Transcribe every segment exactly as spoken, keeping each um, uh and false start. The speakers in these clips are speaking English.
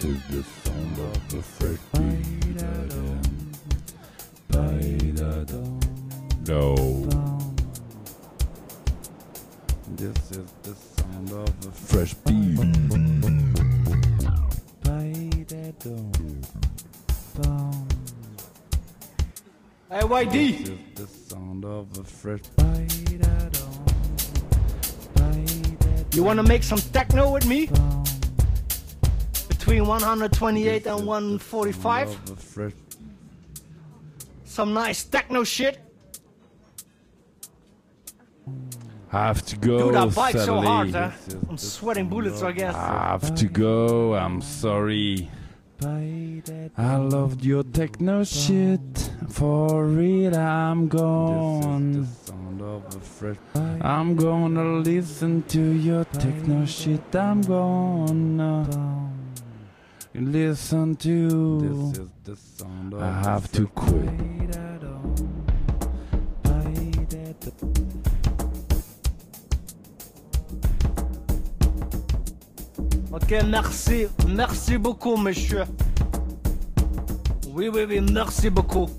is the sound of the fresh beat. No. This is the sound of the fresh beat. Hey, Y D! This is the sound of the fresh. You wanna make some techno with me? Between one twenty-eight and one forty-five? Some nice techno shit? Have to go. Dude, that bike so Sally. hard, huh? I'm sweating bullets, I guess. Have to go. I'm sorry. I loved your techno shit. For real, I'm gone. I'm gonna listen to your techno shit. I'm gonna listen to. I have to quit. Ok, merci. Merci beaucoup, monsieur. Oui, oui, oui, merci beaucoup.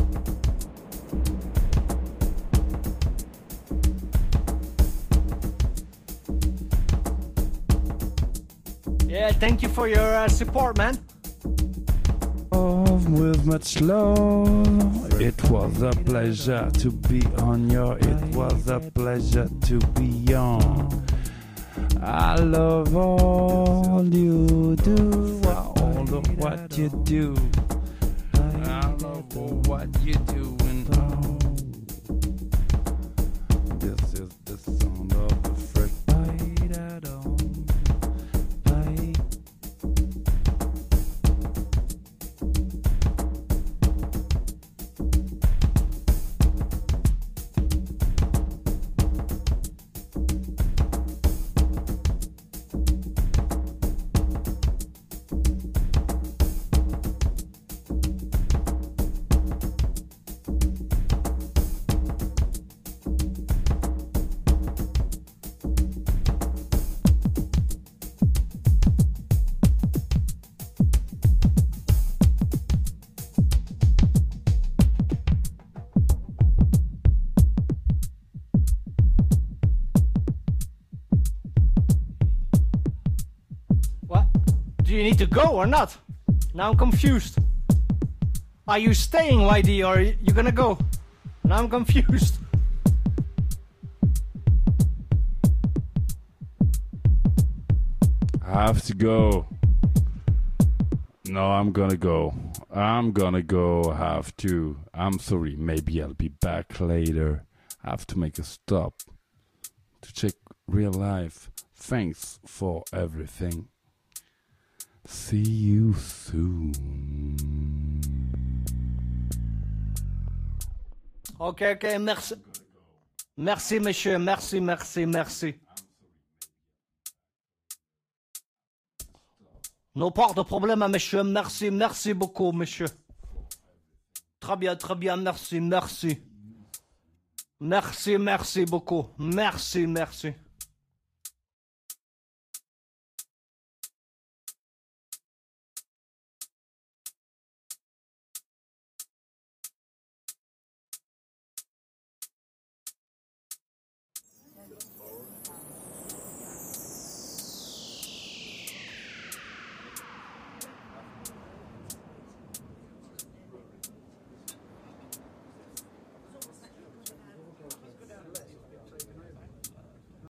Yeah, thank you for your uh, support, man. With much love, it was a pleasure to be on your. It was a pleasure to be young. I love all you do, all of what you do. I love all what you do, and oh, this is the sound of the fresh bite at all. Do you need to go or not? Now I'm confused. Are you staying, Y D, or are you gonna go? Now I'm confused. I have to go. No, I'm gonna go. I'm gonna go. I have to. I'm sorry. Maybe I'll be back later. I have to make a stop to check real life. Thanks for everything. See you soon. Okay, okay, merci. Merci, monsieur. Merci, merci, merci. No pas de problème, monsieur. Merci, merci beaucoup, monsieur. Très bien, très bien, merci, merci. Merci, merci beaucoup. Merci, merci.